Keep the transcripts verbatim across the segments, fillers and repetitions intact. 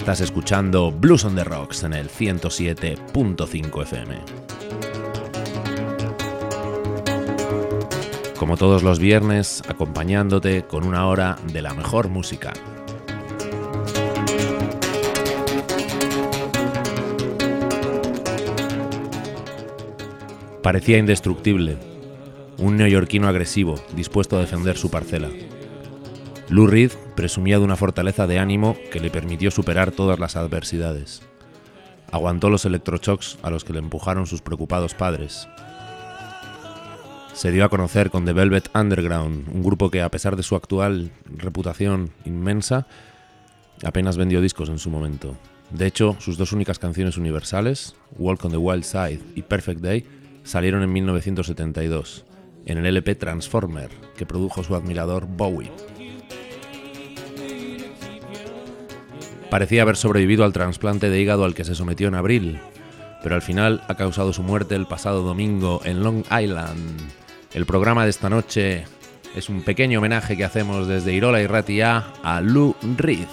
Estás escuchando Blues on the Rocks en el ciento siete punto cinco F M. Como todos los viernes, acompañándote con una hora de la mejor música. Parecía indestructible, un neoyorquino agresivo, dispuesto a defender su parcela. Lou Reed presumía de una fortaleza de ánimo que le permitió superar todas las adversidades. Aguantó los electroshocks a los que le empujaron sus preocupados padres. Se dio a conocer con The Velvet Underground, un grupo que, a pesar de su actual reputación inmensa, apenas vendió discos en su momento. De hecho, sus dos únicas canciones universales, Walk on the Wild Side y Perfect Day, salieron en mil novecientos setenta y dos, en el L P Transformer, que produjo su admirador Bowie. Parecía haber sobrevivido al trasplante de hígado al que se sometió en abril, pero al final ha causado su muerte el pasado domingo en Long Island. El programa de esta noche es un pequeño homenaje que hacemos desde Irola y Ratia a Lou Reed.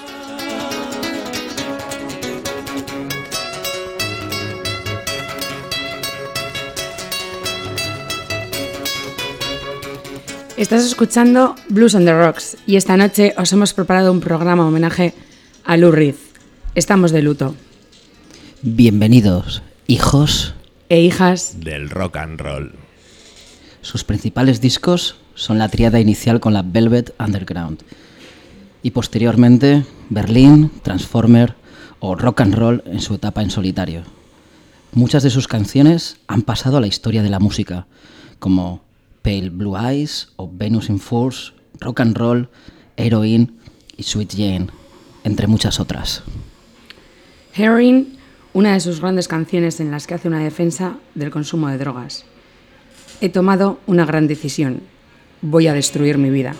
Estás escuchando Blues on the Rocks y esta noche os hemos preparado un programa homenaje a Lou Reed. Estamos de luto. Bienvenidos, hijos e hijas del rock and roll. Sus principales discos son la tríada inicial con la Velvet Underground y posteriormente Berlín, Transformer o Rock and Roll en su etapa en solitario. Muchas de sus canciones han pasado a la historia de la música, como Pale Blue Eyes o Venus in Furs, Rock and Roll, Heroin y Sweet Jane, entre muchas otras. Heroin, una de sus grandes canciones en las que hace una defensa del consumo de drogas. He tomado una gran decisión. Voy a destruir mi vida.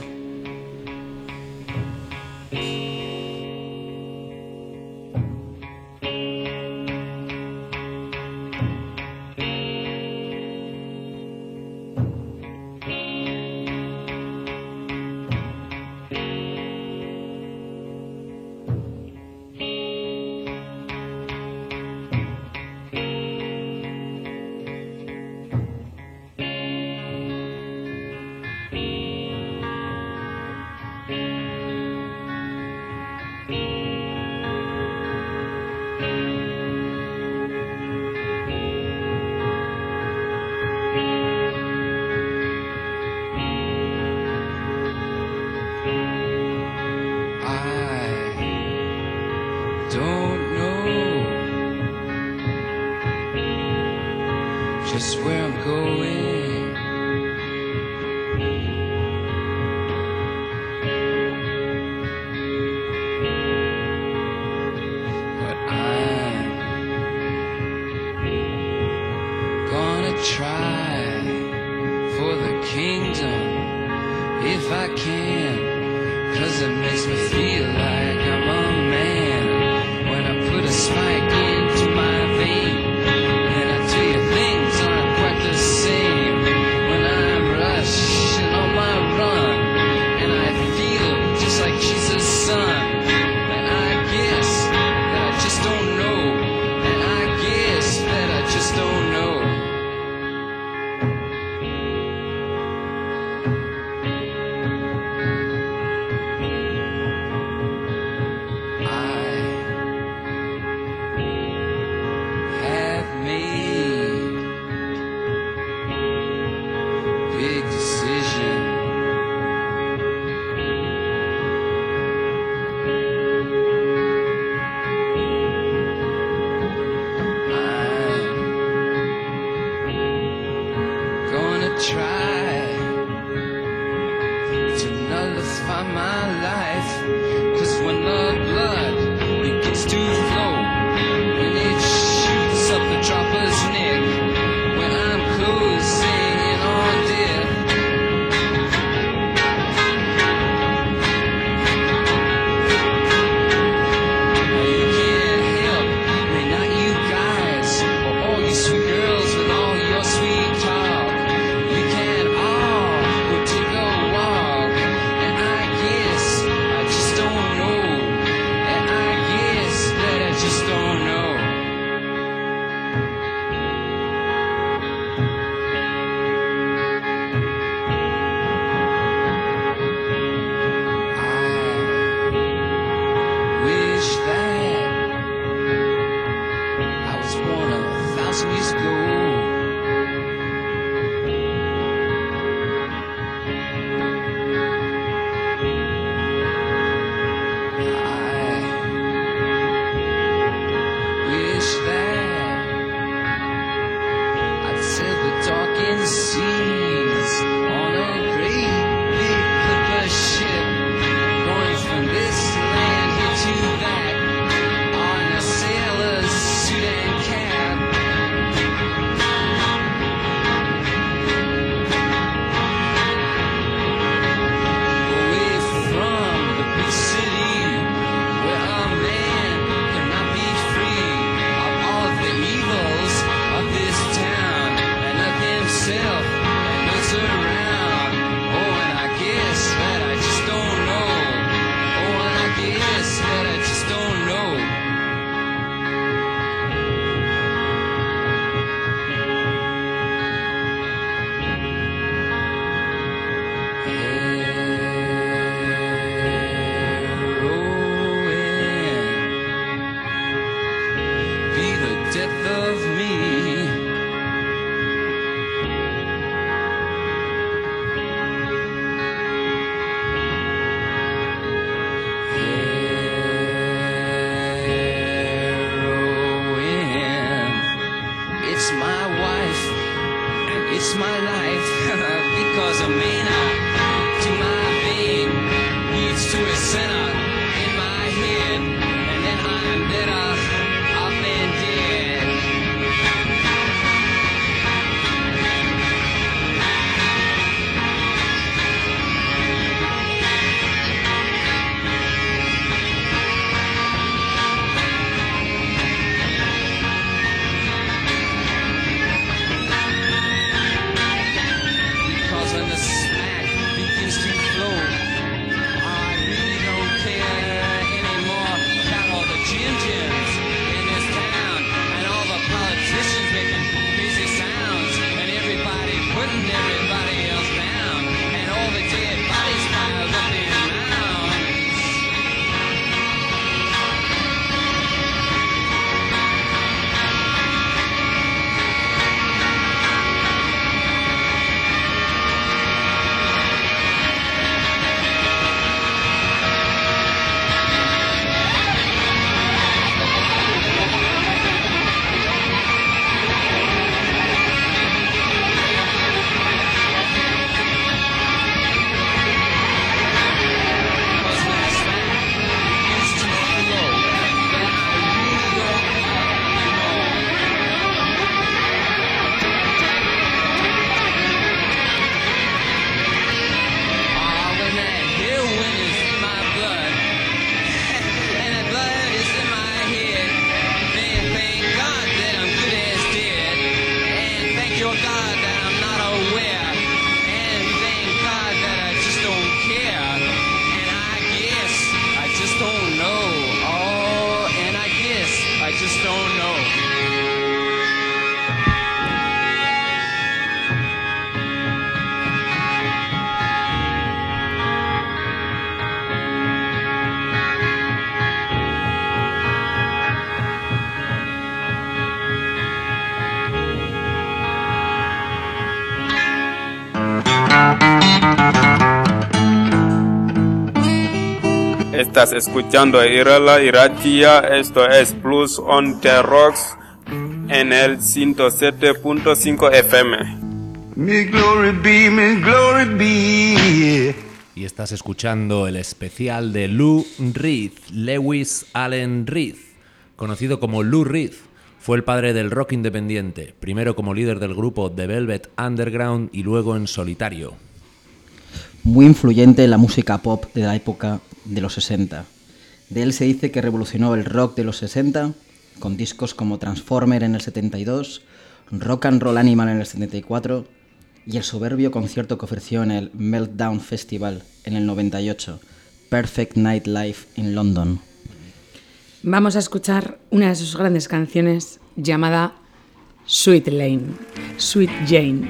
Estás escuchando Irala Iratia, esto es Plus on the Rocks en el ciento siete punto cinco F M. Mi glory be, mi glory be. Y estás escuchando el especial de Lou Reed, Lewis Allen Reed, conocido como Lou Reed. Fue el padre del rock independiente, primero como líder del grupo The Velvet Underground y luego en solitario. Muy influyente en la música pop de la época de los sesenta. De él se dice que revolucionó el rock de los sesenta, con discos como Transformer en el setenta y dos, Rock and Roll Animal en el setenta y cuatro y el soberbio concierto que ofreció en el Meltdown Festival en el noventa y ocho, Perfect Nightlife en London. Vamos a escuchar una de sus grandes canciones llamada Sweet Lane, Sweet Jane.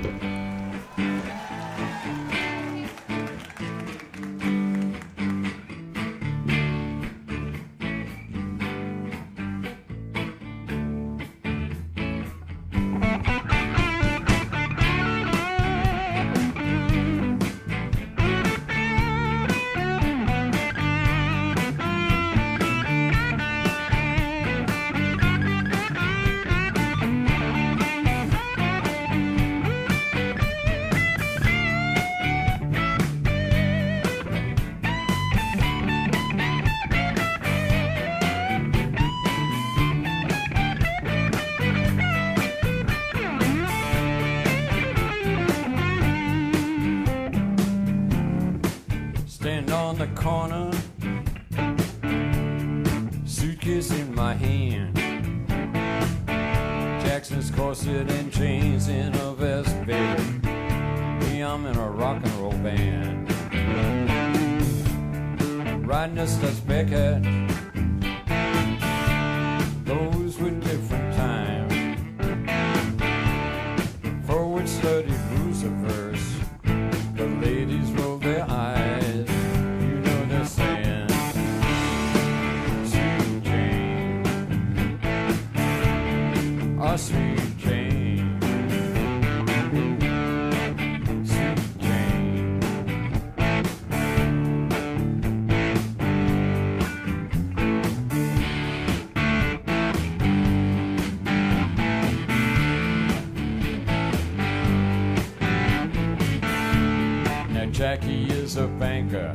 Jackie is a banker,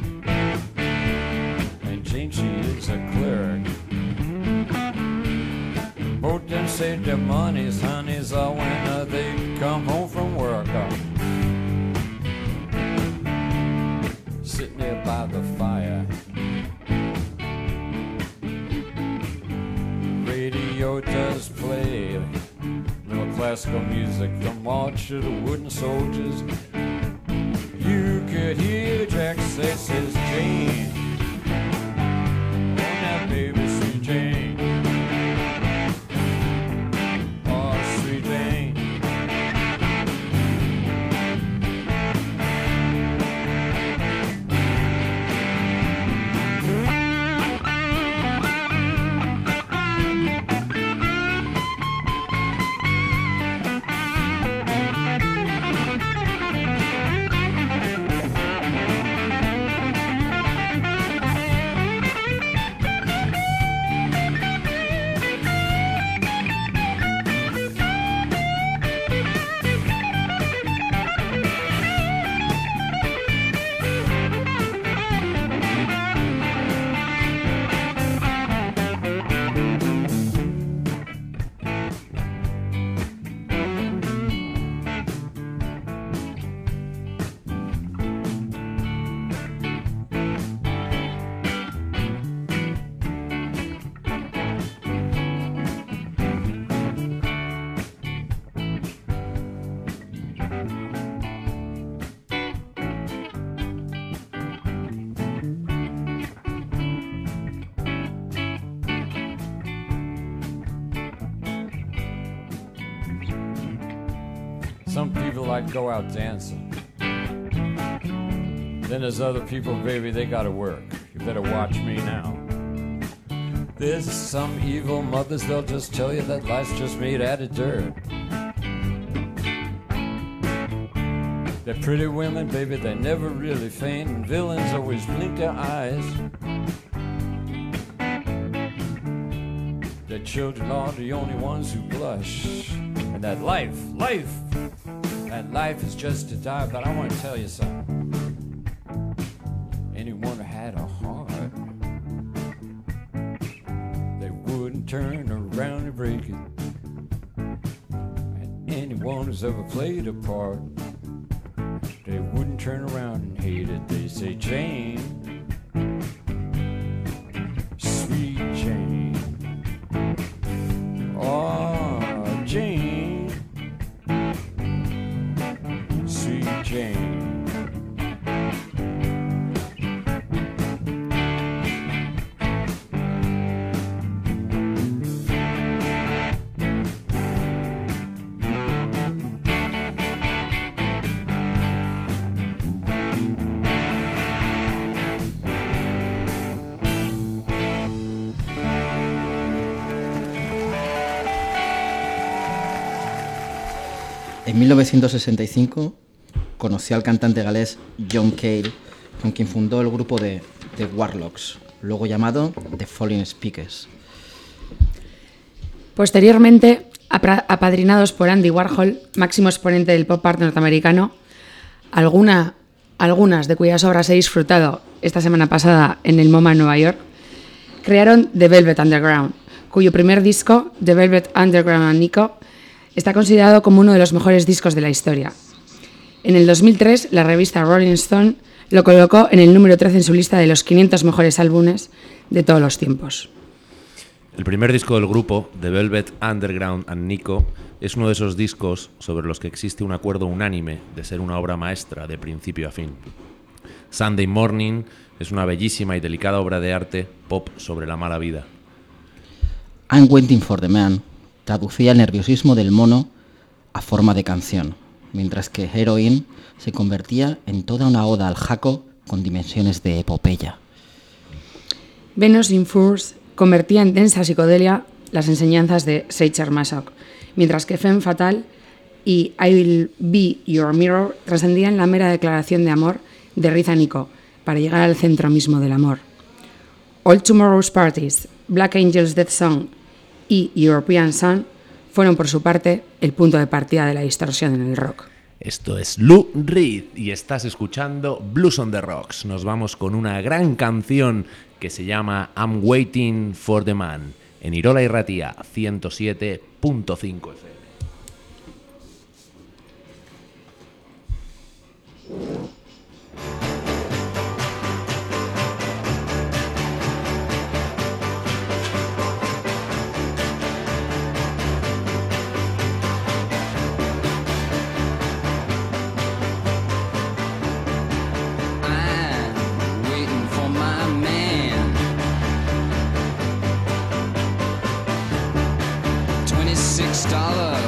and Jane, she is a clerk. Both them save their monies, honeys, all when uh, they come home from work. Uh, sitting there by the fire, radio does play little classical music, the march of the wooden soldiers. You could hear Jack say, says Jane, oh now baby, sweet Jane, oh sweet Jane. Some people like go out dancing. Then there's other people, baby, they gotta work. You better watch me now. There's some evil mothers, they'll just tell you that life's just made out of dirt. They're pretty women, baby, they never really faint, and villains always blink their eyes. Their children are the only ones who blush. And that life, life, that life is just to die. But I want to tell you something. Anyone who had a heart, they wouldn't turn around and break it. And anyone who's ever played a part, they wouldn't turn around and hate it. They say, Jane, sweet Jane. Oh, Jane, sweet Jane. En mil novecientos sesenta y cinco conoció al cantante galés John Cale, con quien fundó el grupo de The Warlocks, luego llamado The Falling Speakers. Posteriormente, apra- apadrinados por Andy Warhol, máximo exponente del pop art norteamericano, alguna, algunas de cuyas obras he disfrutado esta semana pasada en el MoMA en Nueva York, crearon The Velvet Underground, cuyo primer disco, The Velvet Underground and Nico, está considerado como uno de los mejores discos de la historia. En el dos mil tres, la revista Rolling Stone lo colocó en el número trece en su lista de los quinientos mejores álbumes de todos los tiempos. El primer disco del grupo, The Velvet Underground and Nico, es uno de esos discos sobre los que existe un acuerdo unánime de ser una obra maestra de principio a fin. Sunday Morning es una bellísima y delicada obra de arte pop sobre la mala vida. I'm Waiting for the Man traducía el nerviosismo del mono a forma de canción, mientras que Heroin se convertía en toda una oda al jaco con dimensiones de epopeya. Venus in Furs convertía en densa psicodelia las enseñanzas de Seicher Masoch, mientras que Femme Fatale y I Will Be Your Mirror trascendían la mera declaración de amor de Riza Nico para llegar al centro mismo del amor. All Tomorrow's Parties, Black Angel's Death Song y European Sun fueron por su parte el punto de partida de la distorsión en el rock. Esto es Lou Reed y estás escuchando Blues on the Rocks. Nos vamos con una gran canción que se llama I'm Waiting for the Man en Irola y Ratia ciento siete punto cinco F M. Dollar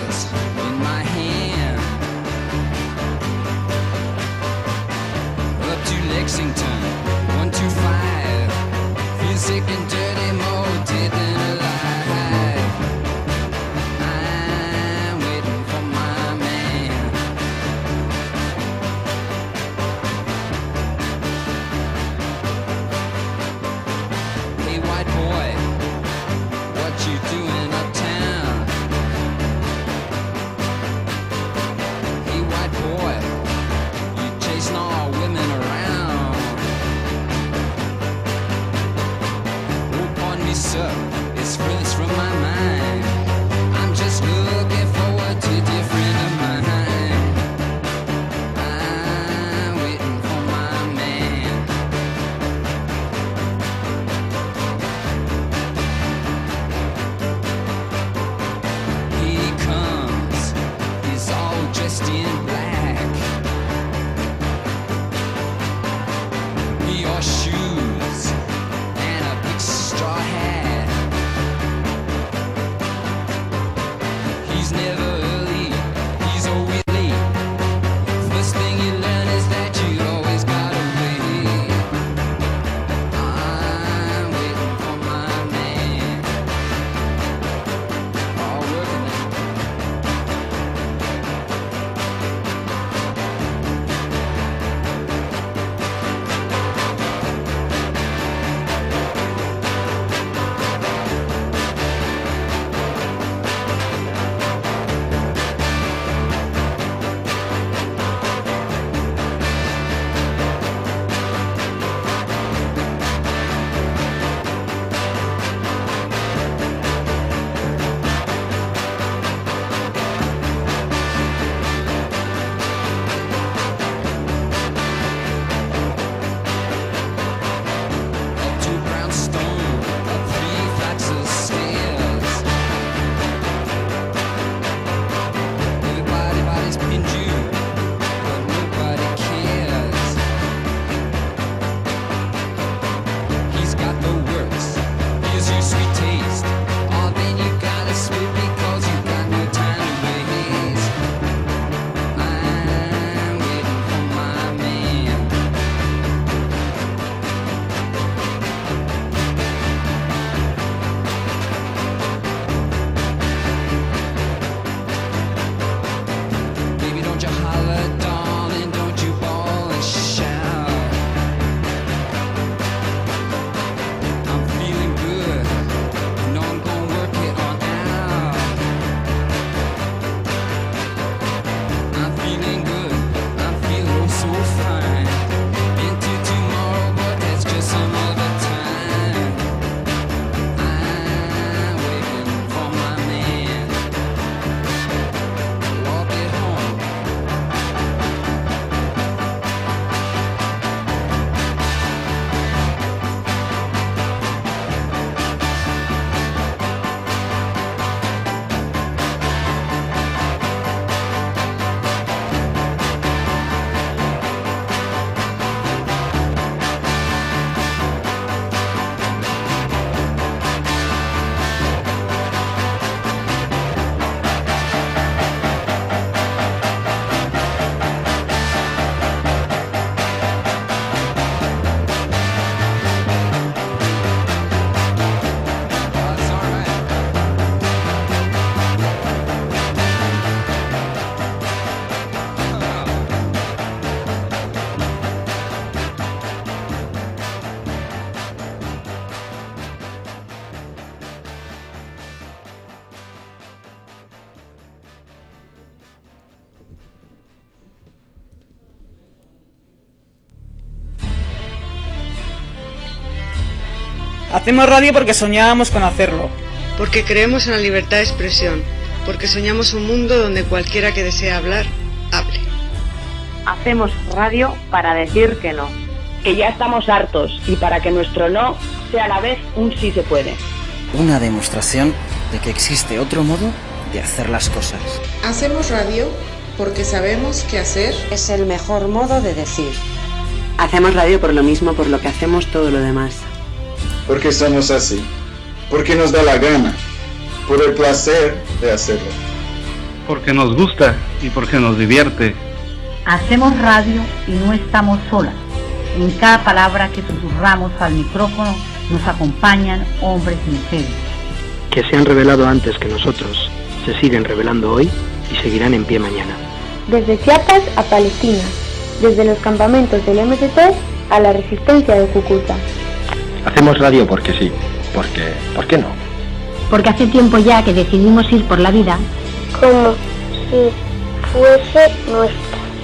Hacemos radio porque soñábamos con hacerlo. Porque creemos en la libertad de expresión. Porque soñamos un mundo donde cualquiera que desee hablar, hable. Hacemos radio para decir que no. Que ya estamos hartos y para que nuestro no sea a la vez un sí se puede. Una demostración de que existe otro modo de hacer las cosas. Hacemos radio porque sabemos que hacer es el mejor modo de decir. Hacemos radio por lo mismo por lo que hacemos todo lo demás. Porque somos así. Porque nos da la gana. Por el placer de hacerlo. Porque nos gusta y porque nos divierte. Hacemos radio y no estamos solas. En cada palabra que susurramos al micrófono nos acompañan hombres y mujeres. Que se han revelado antes que nosotros, se siguen revelando hoy y seguirán en pie mañana. Desde Chiapas a Palestina, desde los campamentos del eme ese te a la resistencia de Cúcuta. Hacemos radio porque sí, porque, ¿por qué no? Porque hace tiempo ya que decidimos ir por la vida como si fuese nuestra.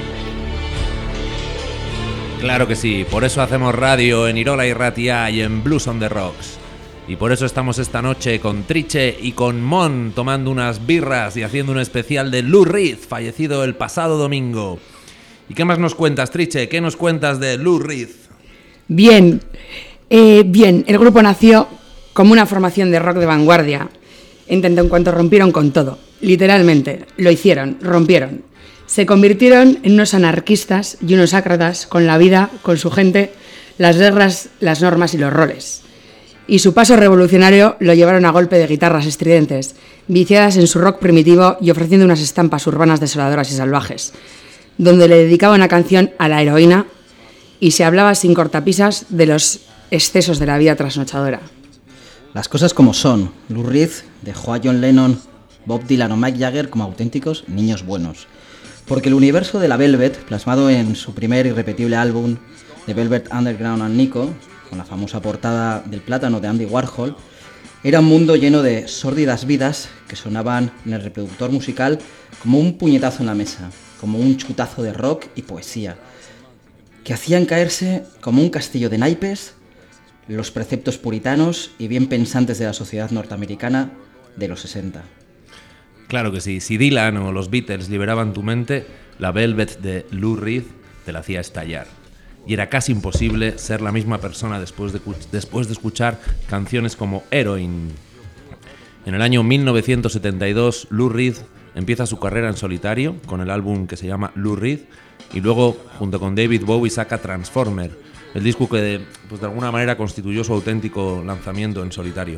Claro que sí, por eso hacemos radio en Irola y Ratia y en Blues on the Rocks. Y por eso estamos esta noche con Triche y con Mon tomando unas birras y haciendo un especial de Lou Reed, fallecido el pasado domingo. ¿Y qué más nos cuentas, Triche? ¿Qué nos cuentas de Lou Reed? Bien, eh, bien, el grupo nació como una formación de rock de vanguardia, en tanto en cuanto rompieron con todo. Literalmente, lo hicieron, rompieron. Se convirtieron en unos anarquistas y unos ácratas con la vida, con su gente, las reglas, las normas y los roles. Y su paso revolucionario lo llevaron a golpe de guitarras estridentes, viciadas en su rock primitivo y ofreciendo unas estampas urbanas desoladoras y salvajes, donde le dedicaba una canción a la heroína y se hablaba sin cortapisas de los excesos de la vida trasnochadora. Las cosas como son, Lou Reed dejó a John Lennon, Bob Dylan o Mick Jagger como auténticos niños buenos. Porque el universo de la Velvet, plasmado en su primer irrepetible álbum, The Velvet Underground and Nico, con la famosa portada del plátano de Andy Warhol, era un mundo lleno de sórdidas vidas que sonaban en el reproductor musical como un puñetazo en la mesa, como un chutazo de rock y poesía, que hacían caerse como un castillo de naipes los preceptos puritanos y bien pensantes de la sociedad norteamericana de los sesenta. Claro que sí, si Dylan o los Beatles liberaban tu mente, la Velvet de Lou Reed te la hacía estallar. Y era casi imposible ser la misma persona después de, después de escuchar canciones como Heroin. En el año mil novecientos setenta y dos, Lou Reed empieza su carrera en solitario con el álbum que se llama Lou Reed y luego, junto con David Bowie, saca Transformer, el disco que de, pues de alguna manera constituyó su auténtico lanzamiento en solitario.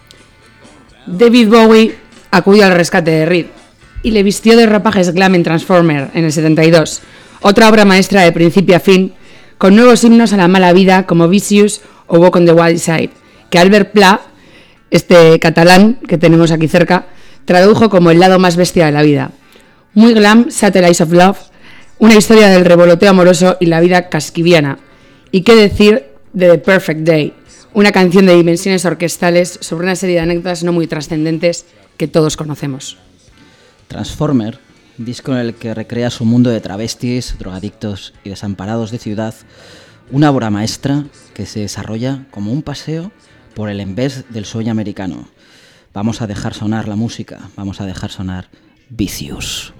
David Bowie acudió al rescate de Reed y le vistió de ropajes glam en Transformer en el setenta y dos, otra obra maestra de principio a fin, con nuevos himnos a la mala vida como Vicious o Walk on the Wild Side, que Albert Pla, este catalán que tenemos aquí cerca, tradujo como el lado más bestia de la vida. Muy glam, Satellites of Love, una historia del revoloteo amoroso y la vida casquiviana. Y qué decir de The Perfect Day, una canción de dimensiones orquestales sobre una serie de anécdotas no muy trascendentes que todos conocemos. Transformer, disco en el que recrea su mundo de travestis, drogadictos y desamparados de ciudad, una obra maestra que se desarrolla como un paseo por el envés del sueño americano. Vamos a dejar sonar la música, vamos a dejar sonar Vicious.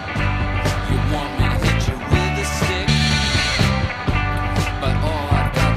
But all I've got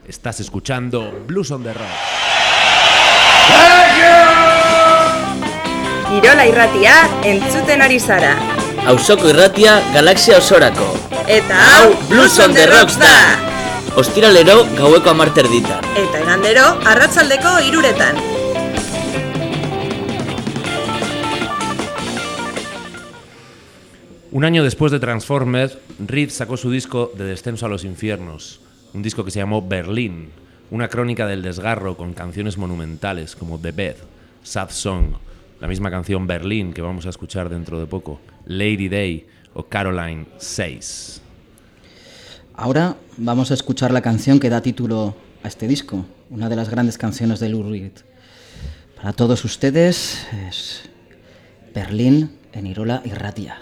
Estás escuchando Blues on the Rock. Kirola irratia entzuten ari zara. Auzoko irratia galaxia osorako. Eta hau Blues on the Rocks da. Ostiralero gaueko hamar terditan. Eta igandero arratsaldeko hiruretan. Un año después de Transformers, Reed sacó su disco De Descenso a los Infiernos, un disco que se llamó Berlín, una crónica del desgarro con canciones monumentales como The Bed, Sad Song, la misma canción Berlín que vamos a escuchar dentro de poco, Lady Day o Caroline seis. Ahora vamos a escuchar la canción que da título a este disco, una de las grandes canciones de Lou Reed. Para todos ustedes es Berlín en Irola Irratia.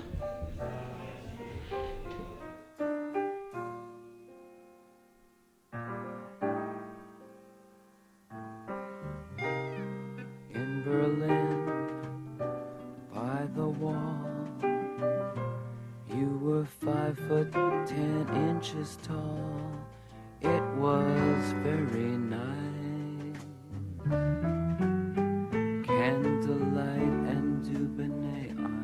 Five foot ten inches tall. It was very nice. Candlelight and Dubonnet on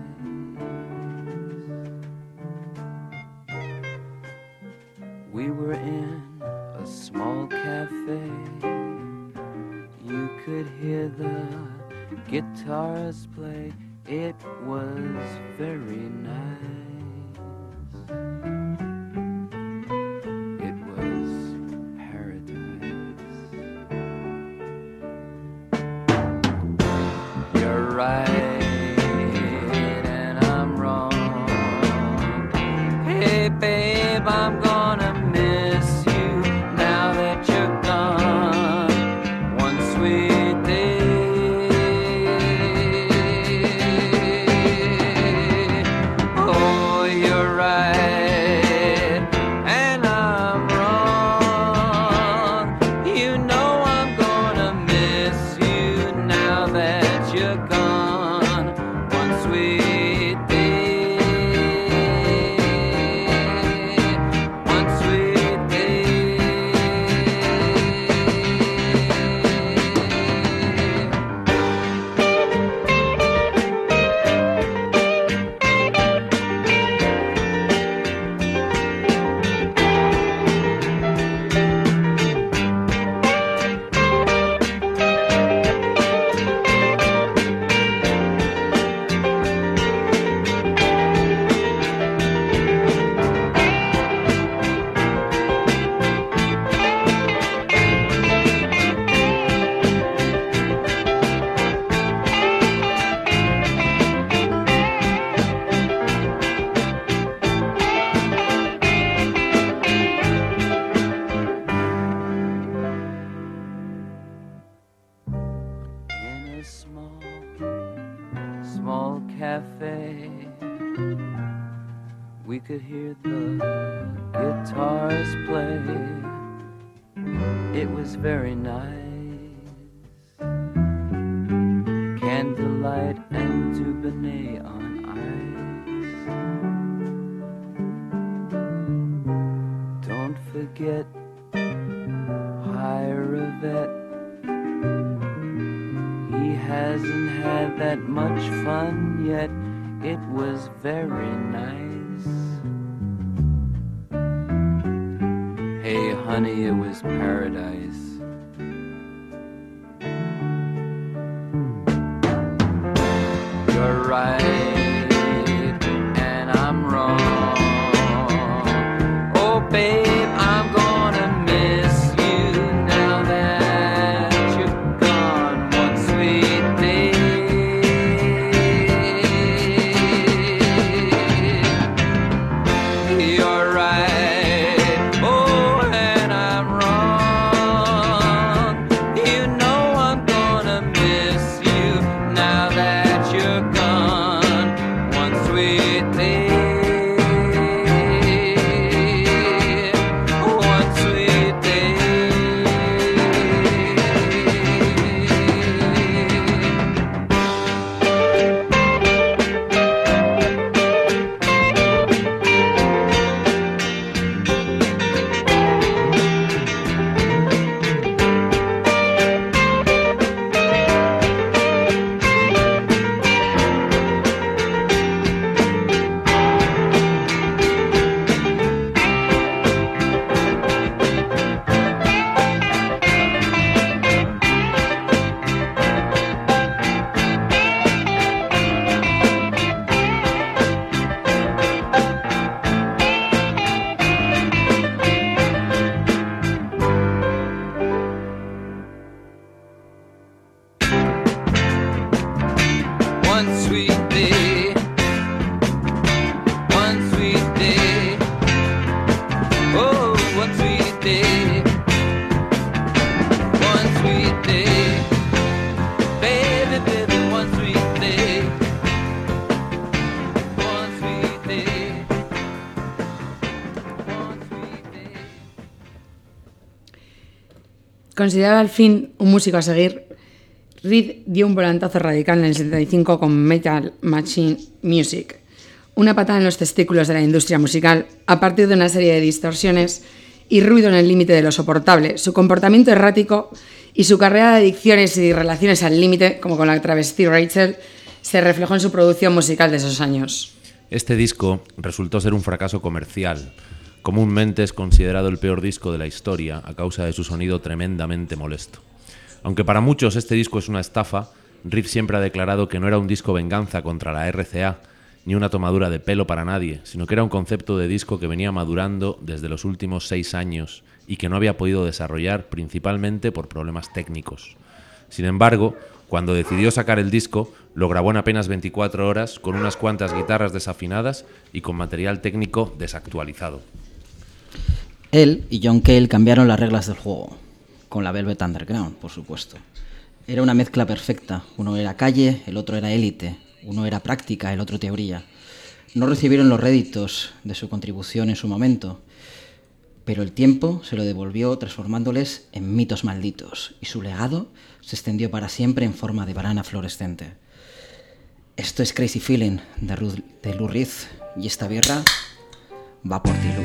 ice. We were in a small cafe. You could hear the guitars play. It was very nice. Right, and I'm wrong. Hey, babe, I'm gonna miss you now that you're gone. One sweet day. Oh, you're right, and I'm wrong. You know I'm gonna miss you now that you're gone. We could hear the guitars play. It was very nice. Candlelight and Dubonnet on ice. Don't forget Hyravet. He hasn't had that much fun yet. It was very nice. Hey honey, it was paradise. You're right, and I'm wrong. Oh babe, I'm gonna miss you now that you're gone. One sweet day. You're right. Oh, and I'm wrong. Considerado al fin un músico a seguir, Reed dio un volantazo radical en el setenta y cinco con Metal Machine Music, una patada en los testículos de la industria musical a partir de una serie de distorsiones y ruido en el límite de lo soportable, su comportamiento errático y su carrera de adicciones y relaciones al límite, como con la travesti Rachel, se reflejó en su producción musical de esos años. Este disco resultó ser un fracaso comercial. Comúnmente es considerado el peor disco de la historia a causa de su sonido tremendamente molesto. Aunque para muchos este disco es una estafa, Reed siempre ha declarado que no era un disco venganza contra la R C A, ni una tomadura de pelo para nadie, sino que era un concepto de disco que venía madurando desde los últimos seis años y que no había podido desarrollar principalmente por problemas técnicos. Sin embargo, cuando decidió sacar el disco, lo grabó en apenas veinticuatro horas con unas cuantas guitarras desafinadas y con material técnico desactualizado. Él y John Cale cambiaron las reglas del juego, con la Velvet Underground, por supuesto. Era una mezcla perfecta, uno era calle, el otro era élite, uno era práctica, el otro teoría. No recibieron los réditos de su contribución en su momento, pero el tiempo se lo devolvió transformándoles en mitos malditos, y su legado se extendió para siempre en forma de banana fluorescente. Esto es Crazy Feeling de, Ruth, de Lou Reed, y esta birra va por ti, Lou.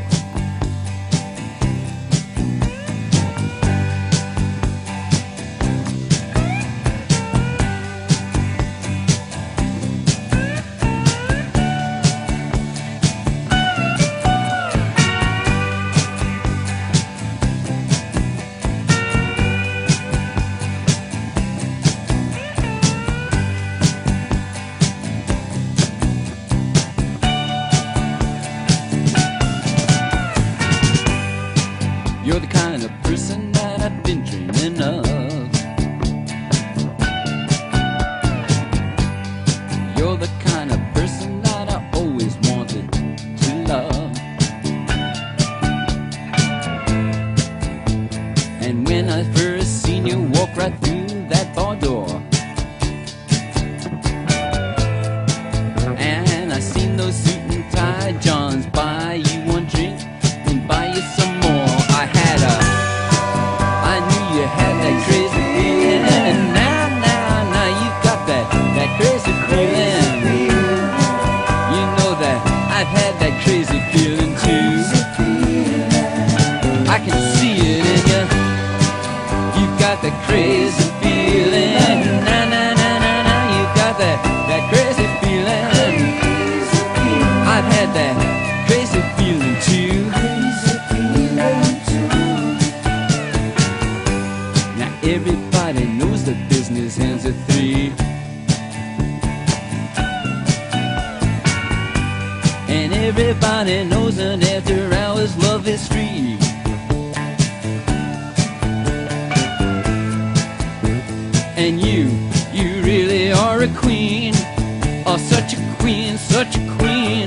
You're the kind of person that I've been dreaming of. You're the kind of person that I always wanted to love. And when I first seen you walk right through that bar door, and I seen those suit and tie Johns buy you one drink and buy you some more, I had a, I knew you had that crazy feeling, and now, now, now you got that, that crazy feeling. You know that I've had that crazy feeling too. I can see it in you. You got that crazy feeling. Na na na na na. You got that, that crazy feeling. I've had that crazy feeling too. Now everybody knows the business ends at three, and everybody knows that after hours love is free. And you, you really are a queen, oh such a queen, such a queen.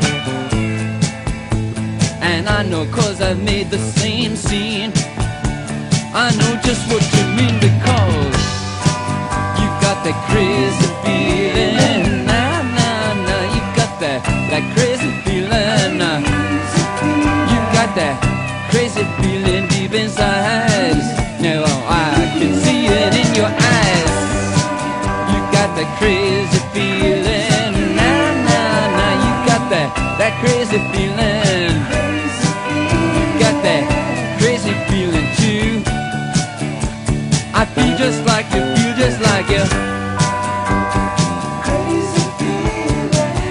And I know 'cause I've made the same scene, I know just what you mean, because you got that crazy feeling. Nah, nah, nah, you got that, that crazy feeling. Nah. You got that crazy feeling deep inside. Now I can see it in your eyes. You got that crazy feeling. Nah, nah, nah, you got that, that crazy feeling. You got that crazy feeling too. I feel just like you, feel just like you. Crazy feeling.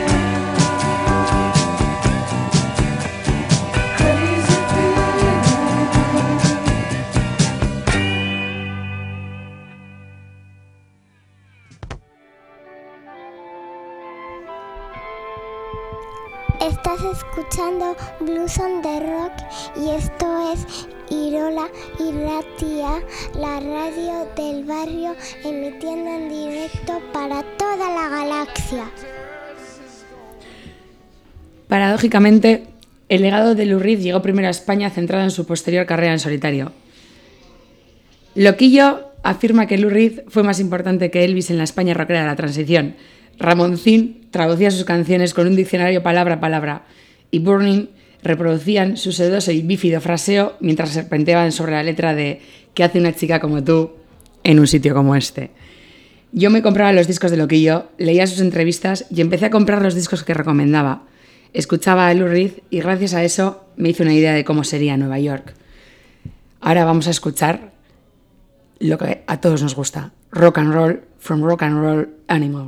Crazy feeling. Estás escuchando Blues on the Rock y esto es Irola Irratia, la radio del barrio emitiendo en directo para toda la galaxia. Paradójicamente, el legado de Lou Reed llegó primero a España centrado en su posterior carrera en solitario. Loquillo afirma que Lou Reed fue más importante que Elvis en la España rockera de la transición. Ramoncín traducía sus canciones con un diccionario palabra a palabra y Burning reproducían su sedoso y bífido fraseo mientras serpenteaban sobre la letra de ¿qué hace una chica como tú en un sitio como este? Yo me compraba los discos de Loquillo, leía sus entrevistas y empecé a comprar los discos que recomendaba. Escuchaba a Lou Reed y gracias a eso me hice una idea de cómo sería Nueva York. Ahora vamos a escuchar lo que a todos nos gusta. Rock and Roll from Rock and Roll Animal.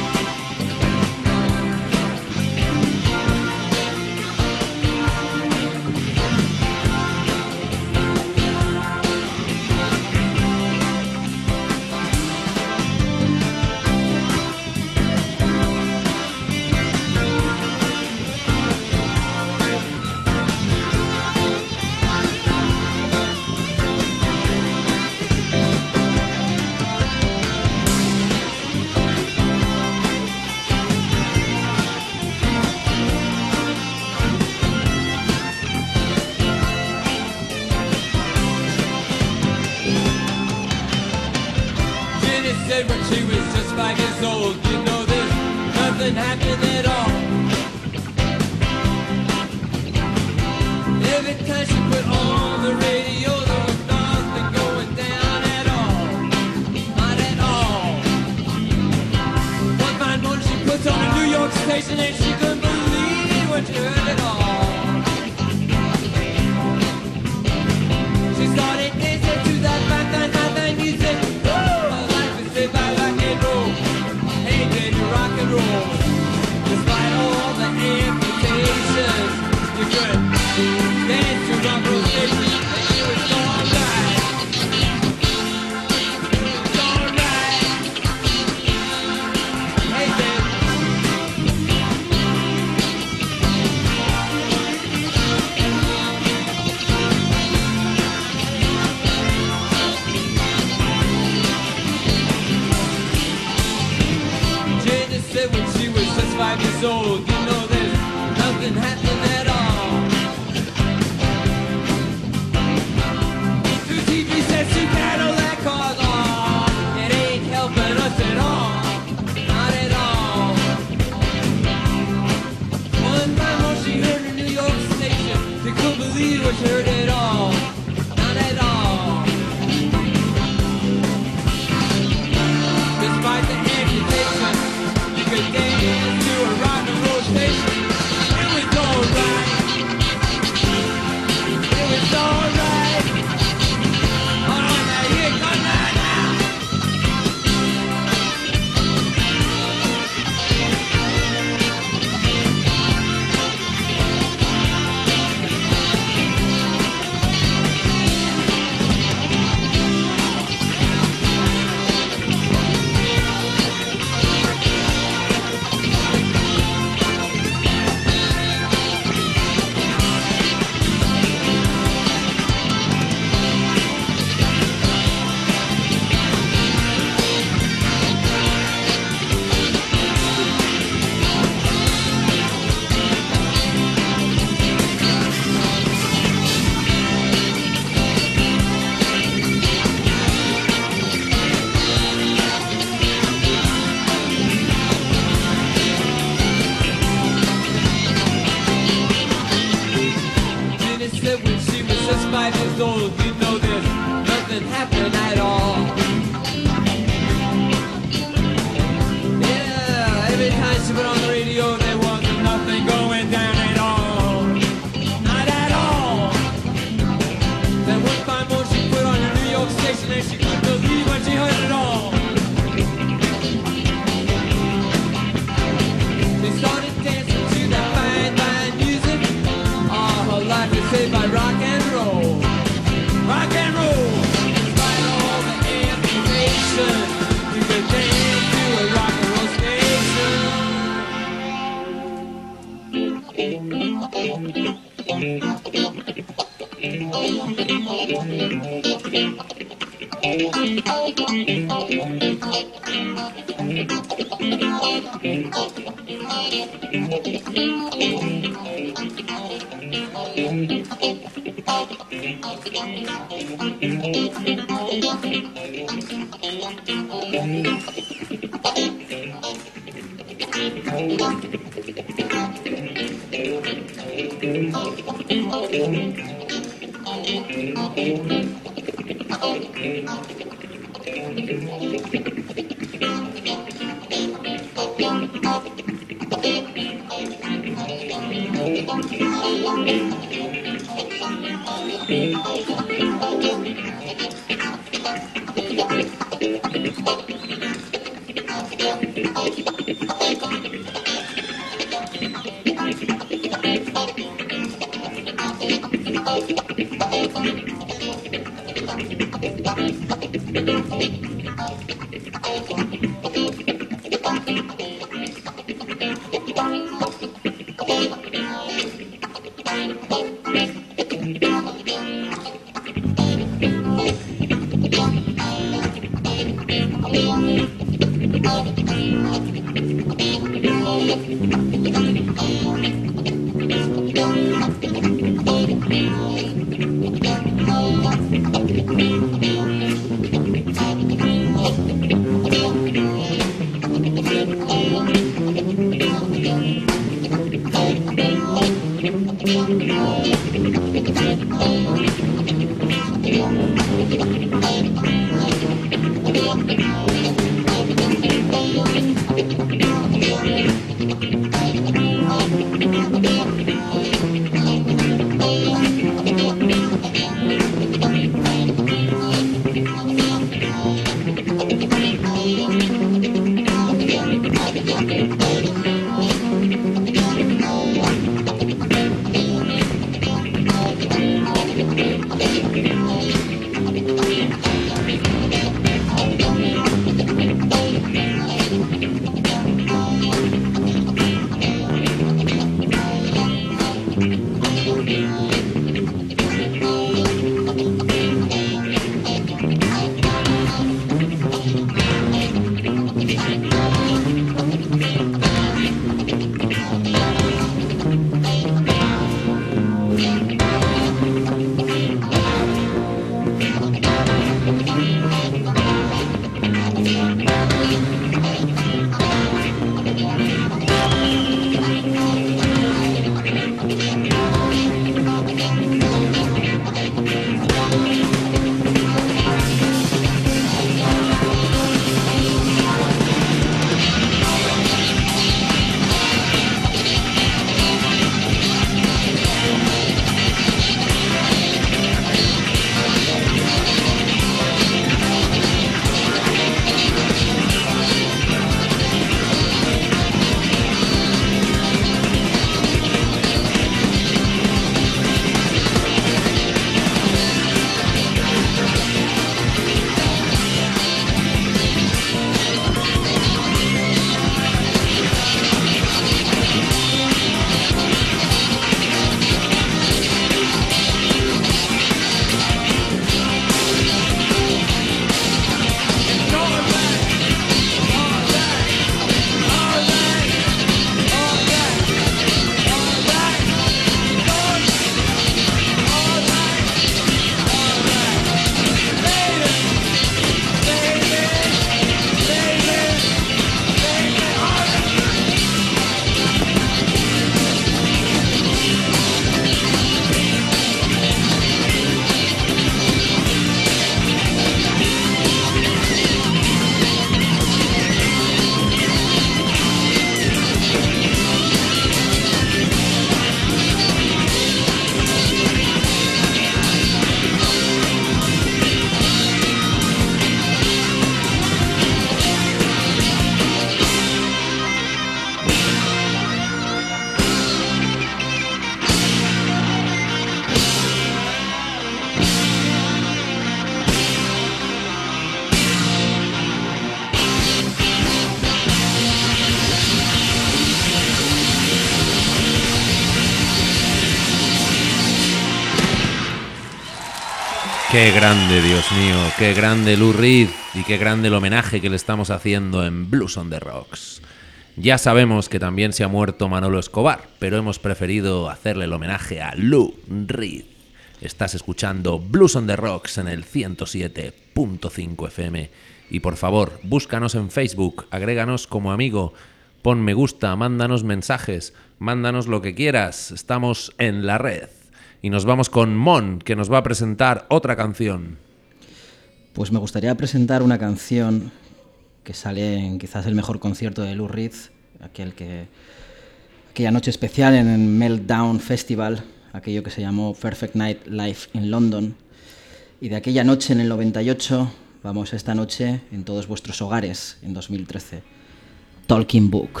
Qué grande, Dios mío, qué grande Lou Reed y qué grande el homenaje que le estamos haciendo en Blues on the Rocks. Ya sabemos que también se ha muerto Manolo Escobar, pero hemos preferido hacerle el homenaje a Lou Reed. Estás escuchando Blues on the Rocks en el ciento siete punto cinco F M. Y por favor, búscanos en Facebook, agréganos como amigo, pon me gusta, mándanos mensajes, mándanos lo que quieras, estamos en la red. Y nos vamos con Mon, que nos va a presentar otra canción. Pues me gustaría presentar una canción que sale en quizás el mejor concierto de Lou Reed, aquel que, aquella noche especial en el Meltdown Festival, aquello que se llamó Perfect Night Live in London. Y de aquella noche en el noventa y ocho, vamos esta noche en todos vuestros hogares en dos mil trece. Talking Book.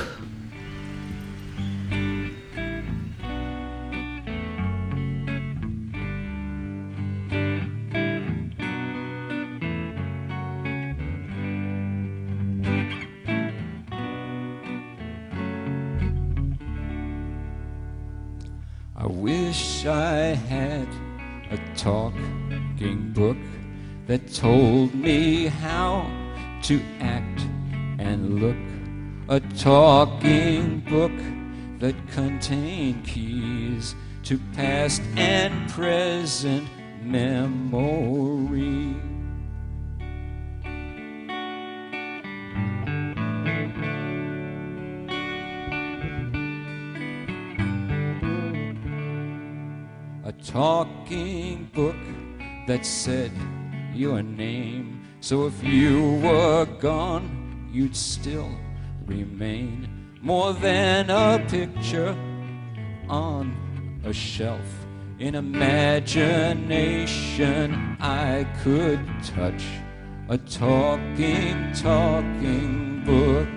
I wish I had a talking book that told me how to act and look. A talking book that contained keys to past and present memory. A talking book that said your name, so if you were gone, you'd still remain more than a picture on a shelf. In imagination I could touch a talking, talking book.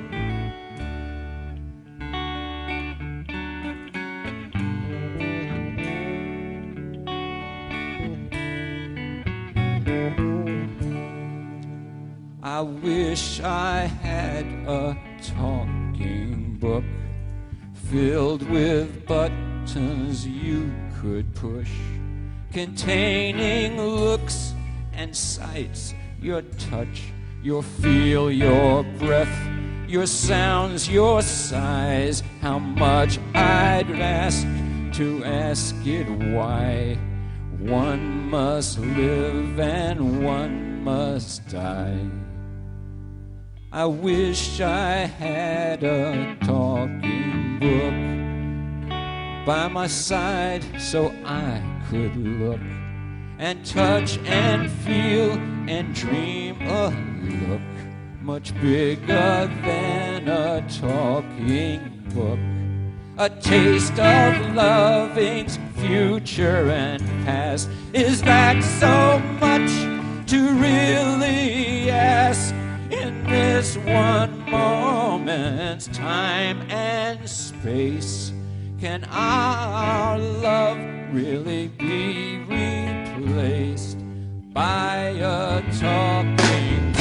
I wish I had a talking book filled with buttons you could push, containing looks and sights, your touch, your feel, your breath, your sounds, your sighs. How much I'd ask to ask it why one must live and one must die. I wish I had a talking book by my side so I could look and touch and feel and dream a look much bigger than a talking book. A taste of loving's future and past. Is that so much to really ask? In this one moment's time and space, can our love really be replaced by a talking book?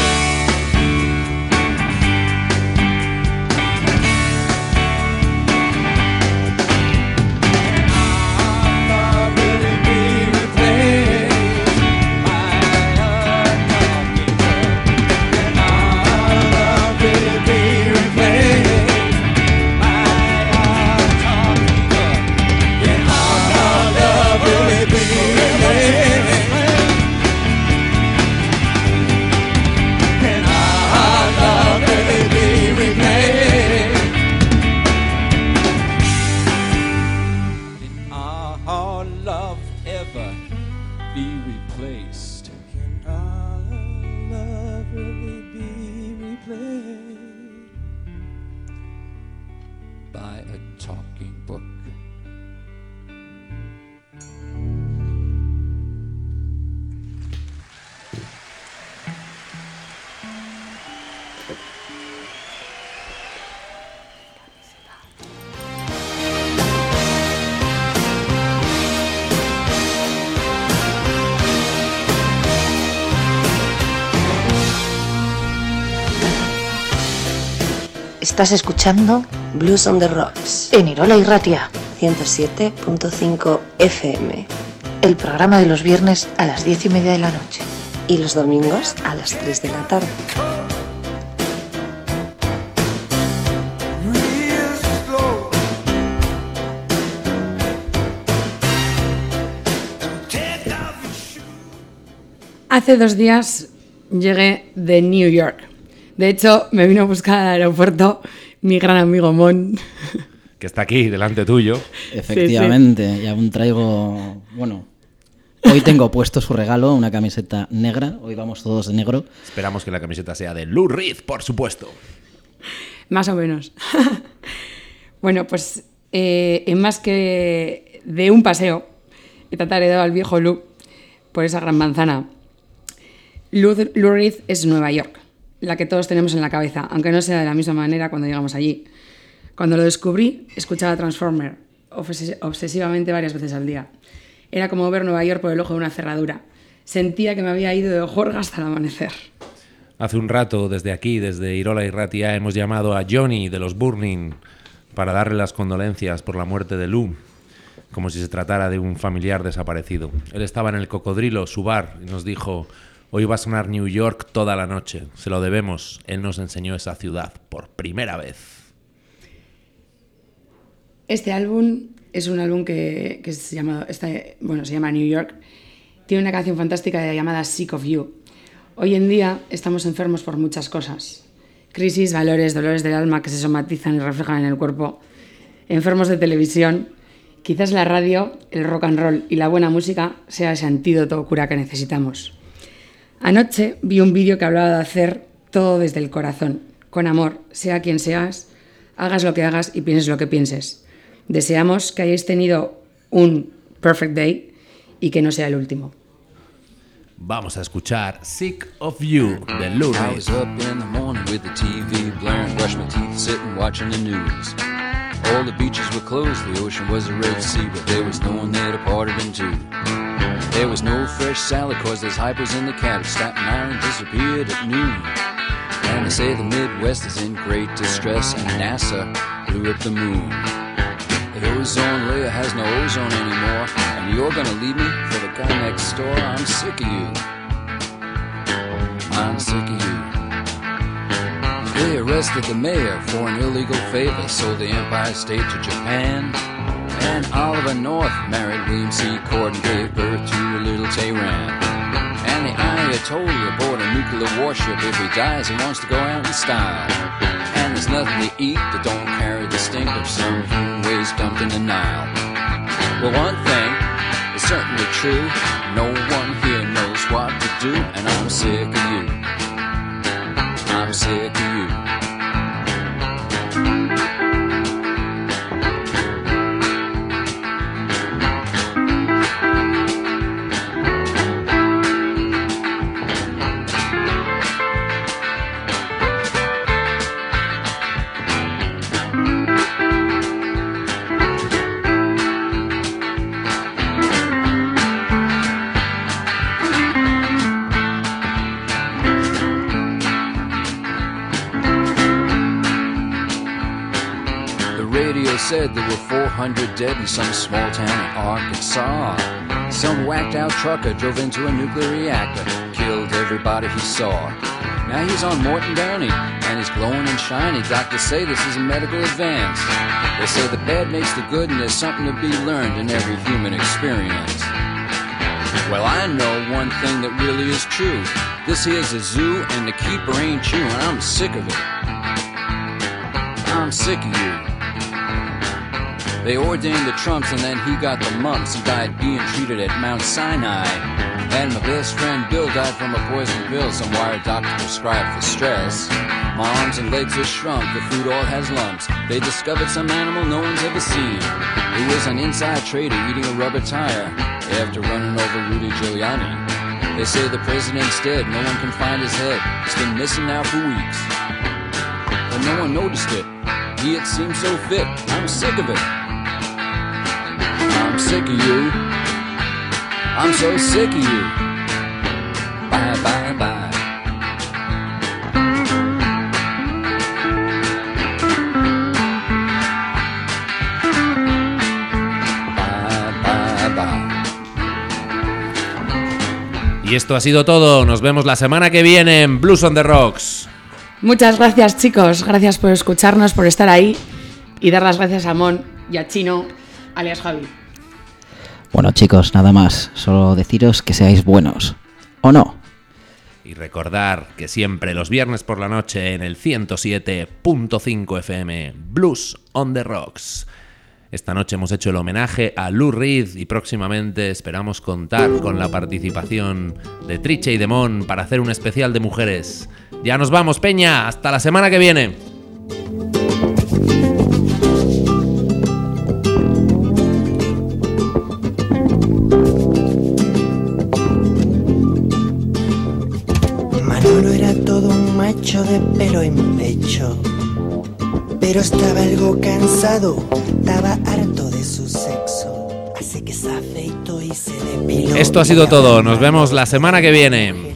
Estás escuchando Blues on the Rocks en Irola y Ratia ciento siete punto cinco F M. el programa de los viernes a las diez y media de la noche. Y los domingos a las tres de la tarde. Hace dos días llegué de New York. De hecho, me vino a buscar al aeropuerto mi gran amigo Mon. Que está aquí, delante tuyo. Efectivamente, sí, sí. Y aún traigo... Bueno, hoy tengo puesto su regalo, una camiseta negra. Hoy vamos todos de negro. Esperamos que la camiseta sea de Lou Reed, por supuesto. Más o menos. Bueno, pues eh, en más que de un paseo, he tatareado al viejo Lou por esa gran manzana. Lou, Lou Reed es Nueva York, la que todos tenemos en la cabeza, aunque no sea de la misma manera cuando llegamos allí. Cuando lo descubrí, escuchaba Transformer obses- obsesivamente varias veces al día. Era como ver Nueva York por el ojo de una cerradura. Sentía que me había ido de juerga hasta el amanecer. Hace un rato, desde aquí, desde Irola y Ratia, hemos llamado a Johnny de los Burning para darle las condolencias por la muerte de Lou, como si se tratara de un familiar desaparecido. Él estaba en el Cocodrilo, su bar, y nos dijo: hoy va a sonar New York toda la noche. Se lo debemos. Él nos enseñó esa ciudad por primera vez. Este álbum es un álbum que, que se, llama, este, bueno, se llama New York. Tiene una canción fantástica llamada Sick of You. Hoy en día estamos enfermos por muchas cosas. Crisis, valores, dolores del alma que se somatizan y reflejan en el cuerpo. Enfermos de televisión. Quizás la radio, el rock and roll y la buena música sea ese antídoto o cura que necesitamos. Anoche vi un vídeo que hablaba de hacer todo desde el corazón, con amor, sea quien seas, hagas lo que hagas y pienses lo que pienses. Deseamos que hayáis tenido un perfect day y que no sea el último. Vamos a escuchar Sick of You de Lou Reed. I was up in the morning with the T V blaring, brushed my teeth, sitting watching the news. All the beaches were closed, the ocean was a Red Sea, but there was no one there to part it in two. There was no fresh salad cause there's hypers in the cabbage. Staten Island disappeared at noon. And they say the Midwest is in great distress and NASA blew up the moon. The ozone layer has no ozone anymore, and you're gonna leave me for the guy next door. I'm sick of you. I'm sick of you. They arrested the mayor for an illegal favor, sold the Empire State to Japan. And Oliver North married William C. Cord and gave birth to a little Tehran. And the Ayatollah aboard a nuclear warship. If he dies, he wants to go out in style. And there's nothing to eat that don't carry the stink of some human waste dumped in the Nile. Well, one thing is certainly true. No one here knows what to do, and I'm sick of you. I'm sick of you. Said there were four hundred dead in some small town in Arkansas. Some whacked out trucker drove into a nuclear reactor, killed everybody he saw. Now he's on Morton Downey, and he's glowing and shiny. Doctors say this is a medical advance. They say the bad makes the good, and there's something to be learned in every human experience. Well, I know one thing that really is true. This here's a zoo, and the keeper ain't you, and I'm sick of it. I'm sick of you. They ordained the Trumps and then he got the mumps. He died being treated at Mount Sinai. And my best friend Bill died from a poison pill some wired doctor prescribed for stress. My arms and legs are shrunk, the food all has lumps. They discovered some animal no one's ever seen. He was an inside trader eating a rubber tire after running over Rudy Giuliani. They say the president's dead, no one can find his head. He's been missing now for weeks. But no one noticed it. He it seemed so fit. I'm sick of it. I'm sick of you. I'm so sick of you. Bye, bye, bye. Bye, bye, bye. Y esto ha sido todo. Nos vemos la semana que viene en Blues on the Rocks. Muchas gracias, chicos. Gracias por escucharnos, por estar ahí. Y dar las gracias a Mon y a Chino, alias Javi. Bueno, chicos, nada más. Solo deciros que seáis buenos. ¿O no? Y recordar que siempre los viernes por la noche en el ciento siete punto cinco F M, Blues on the Rocks. Esta noche hemos hecho el homenaje a Lou Reed y próximamente esperamos contar con la participación de Triche y de Mon para hacer un especial de mujeres. Ya nos vamos, Peña. Hasta la semana que viene. Manolo era todo un macho de pelo en pecho, pero estaba algo cansado, estaba harto de su sexo, así que se afeitó y se depiló. Esto ha sido todo, nos vemos la semana que viene.